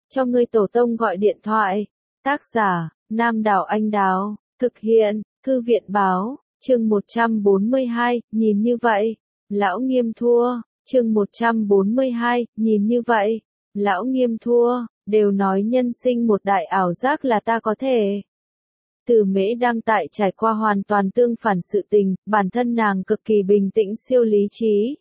cho ngươi tổ tông gọi điện thoại. Tác giả, Nam Đảo Anh Đào, thực hiện, Thư viện báo, chương 142, nhìn như vậy, lão Nghiêm thua, chương 142, nhìn như vậy, lão Nghiêm thua, đều nói nhân sinh một đại ảo giác là ta có thể. Từ Mễ đang tại trải qua hoàn toàn tương phản sự tình, bản thân nàng cực kỳ bình tĩnh siêu lý trí.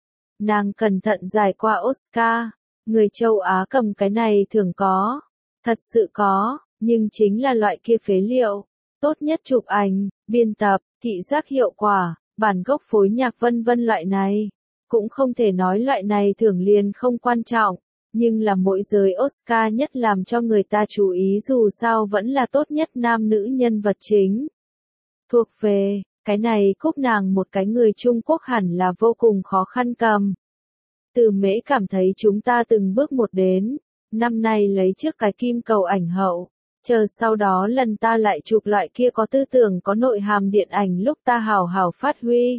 Nàng cẩn thận giải qua Oscar, người châu Á cầm cái này thường có, thật sự có, nhưng chính là loại kia phế liệu, tốt nhất chụp ảnh, biên tập, thị giác hiệu quả, bản gốc phối nhạc vân vân loại này, cũng không thể nói loại này thưởng liền không quan trọng, nhưng là mỗi giới Oscar nhất làm cho người ta chú ý dù sao vẫn là tốt nhất nam nữ nhân vật chính. Thuộc về, cái này cúp nàng một cái người Trung Quốc hẳn là vô cùng khó khăn cầm. Từ Mễ cảm thấy chúng ta từng bước một đến, năm nay lấy trước cái kim cầu ảnh hậu, chờ sau đó lần ta lại chụp loại kia có tư tưởng có nội hàm điện ảnh lúc ta hào hào phát huy.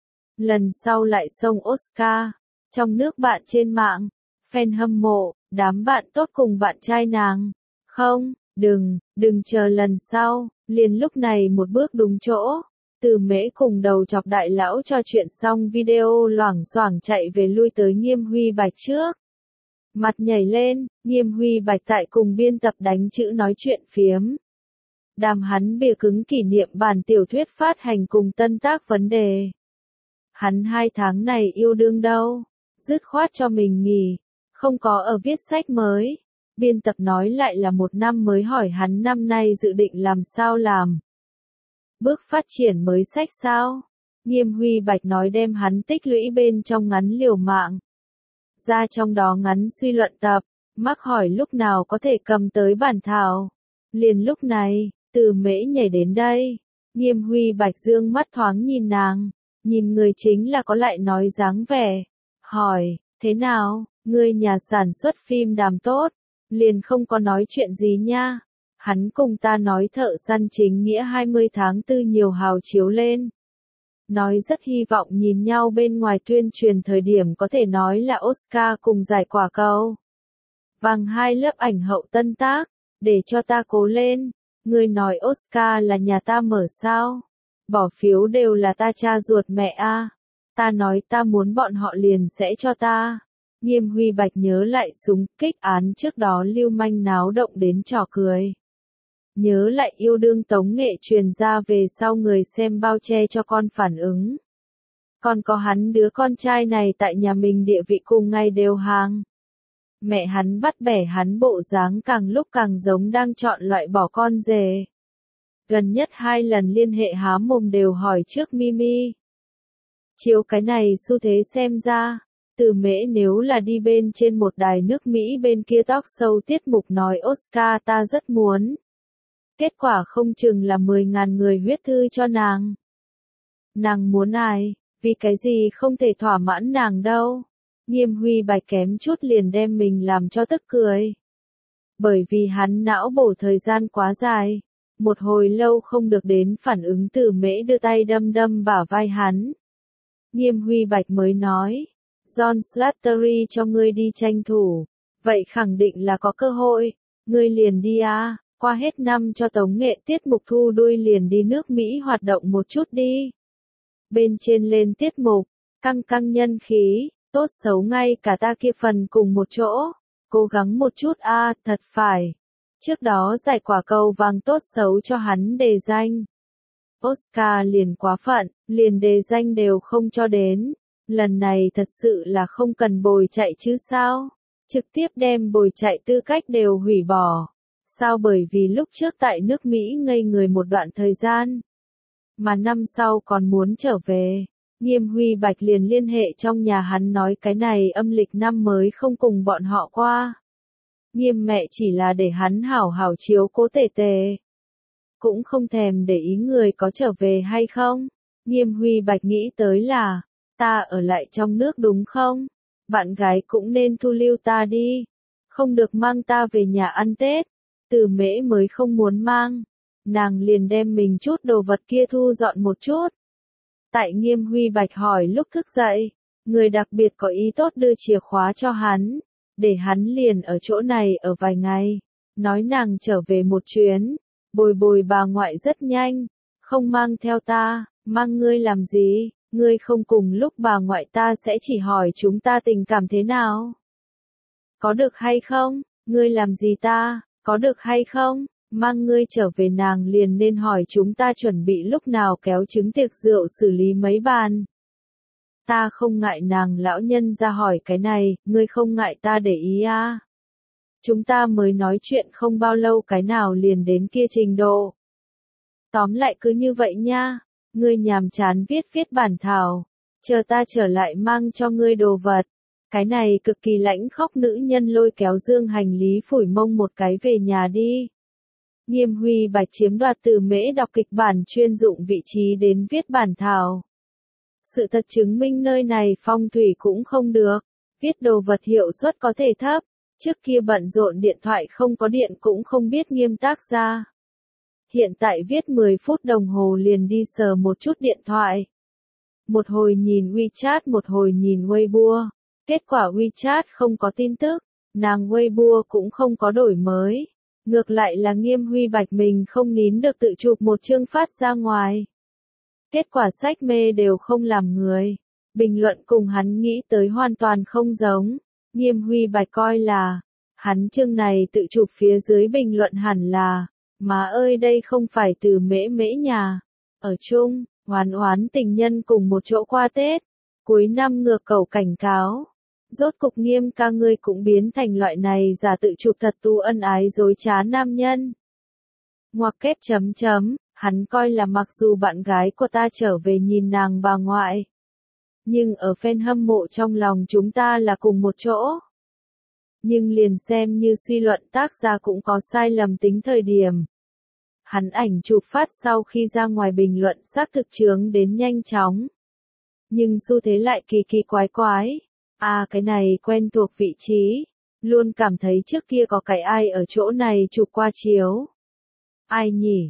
Lần sau lại xông Oscar, trong nước bạn trên mạng, fan hâm mộ, đám bạn tốt cùng bạn trai nàng. Không, đừng chờ lần sau, liền lúc này một bước đúng chỗ. Từ Mễ cùng đầu chọc đại lão cho chuyện xong video loảng xoảng chạy về lui tới Nghiêm Huy Bạch trước. Mặt nhảy lên, Nghiêm Huy Bạch tại cùng biên tập đánh chữ nói chuyện phiếm. Đàm hắn bìa cứng kỷ niệm bản tiểu thuyết phát hành cùng tân tác vấn đề. Hắn 2 tháng này yêu đương đâu, dứt khoát cho mình nghỉ, không có ở viết sách mới. Biên tập nói lại là 1 năm mới hỏi hắn năm nay dự định làm sao làm. Bước phát triển mới sách sao? Nghiêm Huy Bạch nói đem hắn tích lũy bên trong ngắn liều mạng. Ra trong đó ngắn suy luận tập, mắc hỏi lúc nào có thể cầm tới bản thảo. Liền lúc này, Từ Mễ nhảy đến đây. Nghiêm Huy Bạch dương mắt thoáng nhìn nàng, nhìn người chính là có lại nói dáng vẻ. Hỏi, thế nào, ngươi nhà sản xuất phim đàm tốt, liền không có nói chuyện gì nha. Hắn cùng ta nói Thợ Săn Chính Nghĩa 20 tháng 4 nhiều hào chiếu lên. Nói rất hy vọng nhìn nhau bên ngoài tuyên truyền thời điểm có thể nói là Oscar cùng giải quả cầu vàng 2 lớp ảnh hậu tân tác, để cho ta cố lên. Người nói Oscar là nhà ta mở sao? Bỏ phiếu đều là ta cha ruột mẹ a. Ta nói ta muốn bọn họ liền sẽ cho ta. Nghiêm Huy Bạch nhớ lại súng kích án trước đó lưu manh náo động đến trò cười. Nhớ lại yêu đương tống nghệ truyền ra về sau người xem bao che cho con phản ứng. Còn có hắn đứa con trai này tại nhà mình địa vị cùng ngày đều hàng. Mẹ hắn bắt bẻ hắn bộ dáng càng lúc càng giống đang chọn loại bỏ con rể. Gần nhất 2 lần liên hệ há mồm đều hỏi trước Mimi. Chiếu cái này xu thế xem ra, Từ Mễ nếu là đi bên trên một đài nước Mỹ bên kia talk show tiết mục nói Oscar ta rất muốn. Kết quả không chừng là 10.000 người huyết thư cho nàng. Nàng muốn ai, vì cái gì không thể thỏa mãn nàng đâu. Nghiêm Huy Bạch kém chút liền đem mình làm cho tức cười. Bởi vì hắn não bổ thời gian quá dài, một hồi lâu không được đến phản ứng. Từ Mễ đưa tay đâm đâm bả vai hắn. Nghiêm Huy Bạch mới nói, John Slattery cho ngươi đi tranh thủ, vậy khẳng định là có cơ hội, ngươi liền đi à. Qua hết năm cho tống nghệ tiết mục thu đuôi liền đi nước Mỹ hoạt động một chút đi. Bên trên lên tiết mục, căng căng nhân khí, tốt xấu ngay cả ta kia phần cùng một chỗ. Cố gắng một chút a, thật phải. Trước đó giải quả cầu vàng tốt xấu cho hắn đề danh. Oscar liền quá phận, liền đề danh đều không cho đến. Lần này thật sự là không cần bồi chạy chứ sao? Trực tiếp đem bồi chạy tư cách đều hủy bỏ. Sao? Bởi vì lúc trước tại nước Mỹ ngây người một đoạn thời gian, mà năm sau còn muốn trở về. Nghiêm Huy Bạch liền liên hệ trong nhà hắn nói cái này âm lịch năm mới không cùng bọn họ qua. Nghiêm mẹ chỉ là để hắn hảo hảo chiếu cố tề tề. Cũng không thèm để ý người có trở về hay không. Nghiêm Huy Bạch nghĩ tới là, ta ở lại trong nước đúng không? Bạn gái cũng nên thu lưu ta đi. Không được mang ta về nhà ăn Tết. Từ Mễ mới không muốn mang. Nàng liền đem mình chút đồ vật kia thu dọn một chút. Tại Nghiêm Huy Bạch hỏi lúc thức dậy, người đặc biệt có ý tốt đưa chìa khóa cho hắn. để hắn liền ở chỗ này ở vài ngày, nói nàng trở về một chuyến, bồi bồi bà ngoại rất nhanh, không mang theo ta, mang ngươi làm gì, ngươi không cùng lúc bà ngoại ta sẽ chỉ hỏi chúng ta tình cảm thế nào. Có được hay không, ngươi làm gì ta, có được hay không, mang ngươi trở về nàng liền nên hỏi chúng ta chuẩn bị lúc nào kéo trứng tiệc rượu xử lý mấy bàn. Ta không ngại nàng lão nhân ra hỏi cái này, ngươi không ngại ta để ý à. Chúng ta mới nói chuyện không bao lâu cái nào liền đến kia trình độ. Tóm lại cứ như vậy nha, ngươi nhàm chán viết bản thảo, chờ ta trở lại mang cho ngươi đồ vật. Cái này cực kỳ lãnh khốc nữ nhân lôi kéo dương hành lý phủi mông một cái về nhà đi. Nghiêm Huy Bạch chiếm đoạt từ Mễ đọc kịch bản chuyên dụng vị trí đến viết bản thảo. Sự thật chứng minh nơi này phong thủy cũng không được, viết đồ vật hiệu suất có thể thấp, trước kia bận rộn điện thoại không có điện cũng không biết Nghiêm tác ra. Hiện tại viết 10 phút đồng hồ liền đi sờ một chút điện thoại. Một hồi nhìn WeChat một hồi nhìn Weibo, kết quả WeChat không có tin tức, nàng Weibo cũng không có đổi mới. Ngược lại là Nghiêm Huy Bạch mình không nín được tự chụp một chương phát ra ngoài. Kết quả sách mê đều không làm người. Bình luận cùng hắn nghĩ tới hoàn toàn không giống. Nghiêm Huy Bạch coi là, hắn chương này tự chụp phía dưới bình luận hẳn là, má ơi đây không phải từ Mễ Mễ nhà. Ở chung, oán oán tình nhân cùng một chỗ qua Tết. Cuối năm ngược cầu cảnh cáo. Rốt cục Nghiêm ca ngươi cũng biến thành loại này giả tự chụp thật tu ân ái dối trá nam nhân. Ngoặc kép chấm chấm, hắn coi là mặc dù bạn gái của ta trở về nhìn nàng bà ngoại. Nhưng ở fan hâm mộ trong lòng chúng ta là cùng một chỗ. Nhưng liền xem như suy luận tác giả cũng có sai lầm tính thời điểm. Hắn ảnh chụp phát sau khi ra ngoài bình luận xác thực chướng đến nhanh chóng. Nhưng xu thế lại kỳ kỳ quái quái. À cái này quen thuộc vị trí. Luôn cảm thấy trước kia có cái ai ở chỗ này chụp qua chiếu. Ai nhỉ?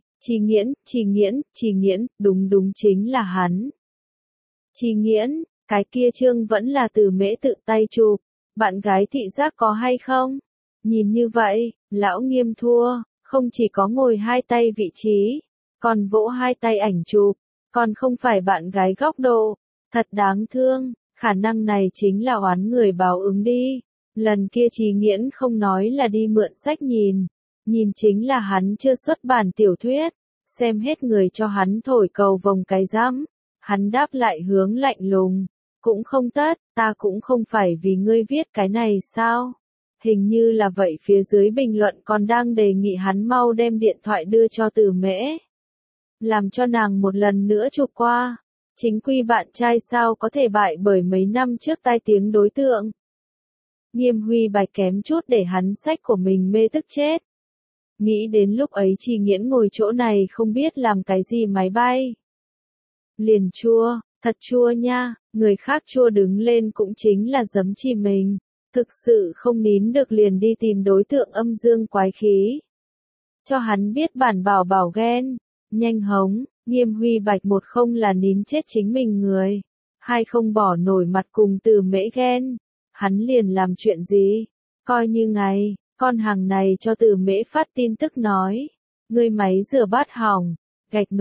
Chi Nghiễn, đúng chính là hắn. Chi Nghiễn, cái kia chương vẫn là từ Mễ tự tay chụp. Bạn gái thị giác có hay không? Nhìn như vậy, lão Nghiêm thua, không chỉ có ngồi hai tay vị trí, còn vỗ hai tay ảnh chụp, còn không phải bạn gái góc độ. Thật đáng thương. Khả năng này chính là oán người báo ứng đi. Lần kia Chí Nghiễn không nói là đi mượn sách nhìn chính là hắn chưa xuất bản tiểu thuyết, xem hết người cho hắn thổi cầu vồng cái rắm. Hắn đáp lại hướng lạnh lùng, cũng không tất, ta cũng không phải vì ngươi viết cái này sao? Hình như là vậy phía dưới bình luận còn đang đề nghị hắn mau đem điện thoại đưa cho Từ Mễ. Làm cho nàng một lần nữa chụp qua. Chính quy bạn trai sao có thể bại bởi mấy năm trước tai tiếng đối tượng. Nghiêm Huy Bạch kém chút để hắn sách của mình mê tức chết. Nghĩ đến lúc ấy Chi Nghiễn ngồi chỗ này không biết làm cái gì máy bay. Liền chua, thật chua nha, người khác chua đứng lên cũng chính là giấm chỉ mình. Thực sự không nín được liền đi tìm đối tượng âm dương quái khí. Cho hắn biết bản bảo bảo ghen, nhanh hống. Nghiêm Huy Bạch một không là nín chết chính mình người, hai không bỏ nổi mặt cùng Từ Mễ ghen, hắn liền làm chuyện gì, coi như ngày, con hàng này cho Từ Mễ phát tin tức nói, ngươi máy rửa bát hỏng, gạch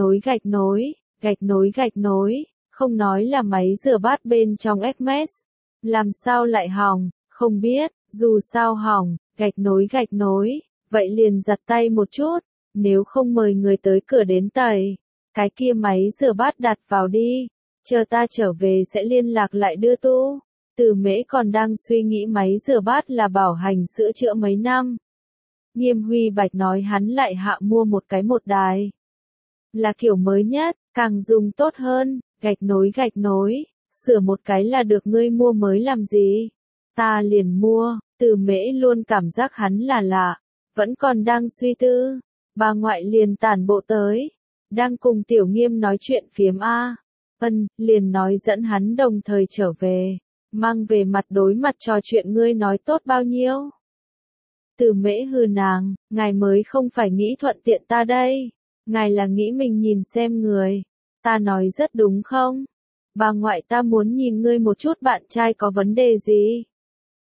nối, không nói là máy rửa bát bên trong Hermes, làm sao lại hỏng, không biết, dù sao hỏng, gạch nối, vậy liền giặt tay một chút, nếu không mời người tới cửa đến tẩy. Cái kia máy rửa bát đặt vào đi, chờ ta trở về sẽ liên lạc lại đưa tu. Từ Mễ còn đang suy nghĩ máy rửa bát là bảo hành sửa chữa mấy năm. Nghiêm Huy Bạch nói hắn lại hạ mua một đài. Là kiểu mới nhất, càng dùng tốt hơn, gạch nối, sửa một cái là được ngươi mua mới làm gì. Ta liền mua, Từ Mễ luôn cảm giác hắn là lạ, vẫn còn đang suy tư. Bà ngoại liền tản bộ tới. Đang cùng Tiểu Nghiêm nói chuyện phiếm A. Liền nói dẫn hắn đồng thời trở về. Mang về mặt đối mặt trò chuyện ngươi nói tốt bao nhiêu. Từ Mễ hừ nàng, ngài mới không phải nghĩ thuận tiện ta đây. Ngài là nghĩ mình nhìn xem người. Ta nói rất đúng không? Bà ngoại ta muốn nhìn ngươi một chút bạn trai có vấn đề gì?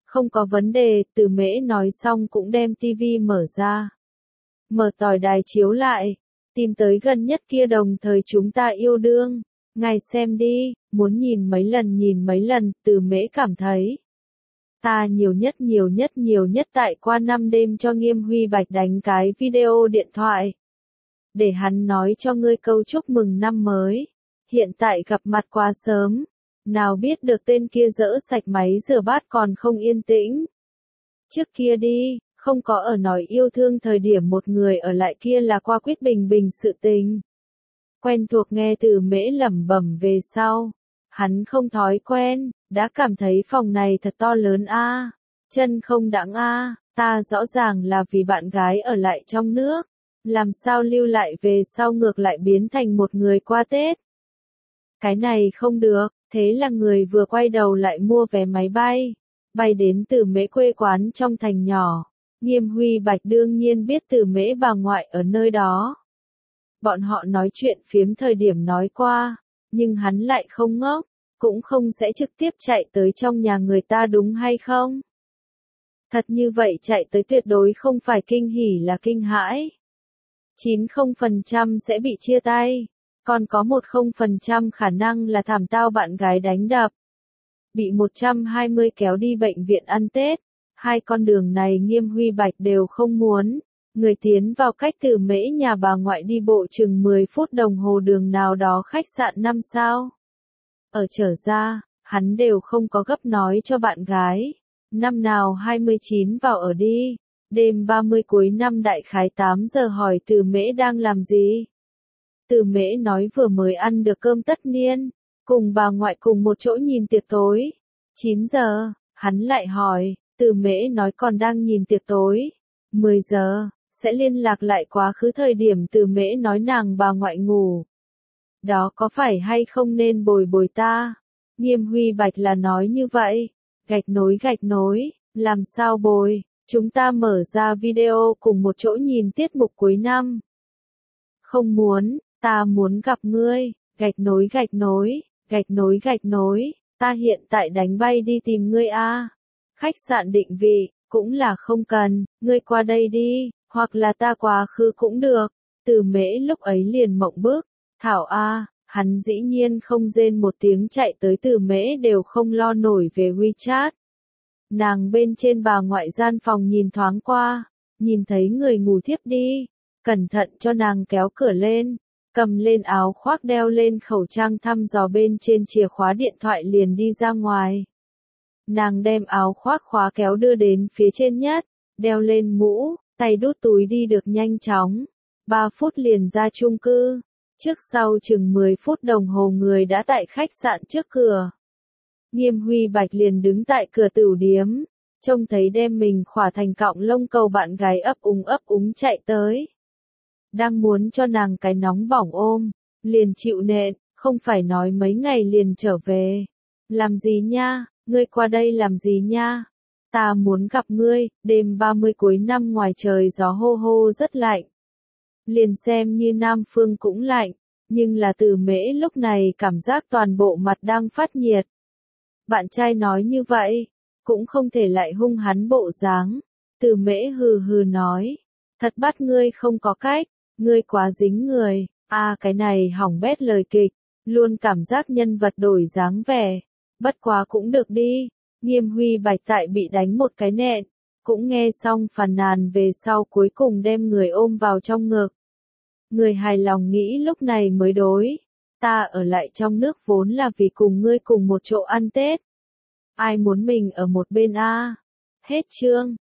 Không có vấn đề, Từ Mễ nói xong cũng đem tivi mở ra. Mở tỏi đài chiếu lại, tìm tới gần nhất kia đồng thời chúng ta yêu đương. Ngài xem đi, muốn nhìn mấy lần, Từ Mễ cảm thấy. Ta nhiều nhất tại qua 5 đêm cho Nghiêm Huy Bạch đánh cái video điện thoại. Để hắn nói cho ngươi câu chúc mừng năm mới. Hiện tại gặp mặt quá sớm. Nào biết được tên kia dỡ sạch máy rửa bát còn không yên tĩnh. Trước kia đi, không có ở nói yêu thương thời điểm một người ở lại kia là qua quyết bình bình sự tình. Quen thuộc nghe Từ Mễ lẩm bẩm về sau. Hắn không thói quen, đã cảm thấy phòng này thật to lớn a, chân không đãng a, ta rõ ràng là vì bạn gái ở lại trong nước. Làm sao lưu lại về sau ngược lại biến thành một người qua Tết. Cái này không được, thế là người vừa quay đầu lại mua vé máy bay. Bay đến Từ Mễ quê quán trong thành nhỏ. Nghiêm Huy Bạch đương nhiên biết Từ Mễ bà ngoại ở nơi đó. Bọn họ nói chuyện phiếm thời điểm nói qua, nhưng hắn lại không ngốc, cũng không sẽ trực tiếp chạy tới trong nhà người ta đúng hay không? Thật như vậy chạy tới tuyệt đối không phải kinh hỉ là kinh hãi. 90% sẽ bị chia tay, còn có 10% khả năng là thảm tao bạn gái đánh đập. Bị 120 kéo đi bệnh viện ăn Tết, hai con đường này Nghiêm Huy Bạch đều không muốn. Người tiến vào cách Từ Mễ nhà bà ngoại đi bộ chừng 10 phút đồng hồ đường nào đó khách sạn 5 sao. Ở trở ra, hắn đều không có gấp nói cho bạn gái. Năm nào 29 vào ở đi. Đêm 30 cuối năm đại khái 8 giờ hỏi Từ Mễ đang làm gì. Từ Mễ nói vừa mới ăn được cơm tất niên, cùng bà ngoại cùng một chỗ nhìn tiệc tối. 9 giờ, hắn lại hỏi, Từ Mễ nói còn đang nhìn tiệc tối. 10 giờ, sẽ liên lạc lại quá khứ thời điểm Từ Mễ nói nàng bà ngoại ngủ. Đó có phải hay không nên bồi bồi ta? Nghiêm Huy Bạch là nói như vậy. Gạch nối, làm sao bồi? Chúng ta mở ra video cùng một chỗ nhìn tiết mục cuối năm. Không muốn, ta muốn gặp ngươi. Gạch nối, ta hiện tại đánh bay đi tìm ngươi a. Khách sạn định vị, cũng là không cần, ngươi qua đây đi, hoặc là ta quá khứ cũng được. Từ Mễ lúc ấy liền mộng bức, thảo a, hắn dĩ nhiên không rên một tiếng chạy tới Từ Mễ đều không lo nổi về WeChat. Nàng bên trên bà ngoại gian phòng nhìn thoáng qua, nhìn thấy người ngủ thiếp đi, cẩn thận cho nàng kéo cửa lên, cầm lên áo khoác đeo lên khẩu trang thăm dò bên trên chìa khóa điện thoại liền đi ra ngoài. Nàng đem áo khoác khóa kéo đưa đến phía trên nhất, đeo lên mũ, tay đút túi đi được nhanh chóng. 3 phút liền ra chung cư, trước sau chừng 10 phút đồng hồ người đã tại khách sạn trước cửa. Nghiêm Huy Bạch liền đứng tại cửa tửu điếm, trông thấy đem mình khỏa thành cọng lông cầu bạn gái ấp úng chạy tới. Đang muốn cho nàng cái nóng bỏng ôm, liền chịu nện, không phải nói mấy ngày liền trở về. Làm gì nha, ngươi qua đây làm gì nha? Ta muốn gặp ngươi, đêm 30 cuối năm ngoài trời gió hô hô rất lạnh. Liền xem như Nam Phương cũng lạnh, nhưng là Từ Mễ lúc này cảm giác toàn bộ mặt đang phát nhiệt. Bạn trai nói như vậy, cũng không thể lại hung hắn bộ dáng. Từ Mễ hừ hừ nói, thật bắt ngươi không có cách, ngươi quá dính người, cái này hỏng bét lời kịch, luôn cảm giác nhân vật đổi dáng vẻ, bất quá cũng được đi. Nghiêm Huy Bạch tại bị đánh một cái nện, cũng nghe xong phàn nàn về sau cuối cùng đem người ôm vào trong ngực. Người hài lòng nghĩ lúc này mới đối. Ta ở lại trong nước vốn là vì cùng ngươi cùng một chỗ ăn Tết. Ai muốn mình ở một bên a? Hết chương.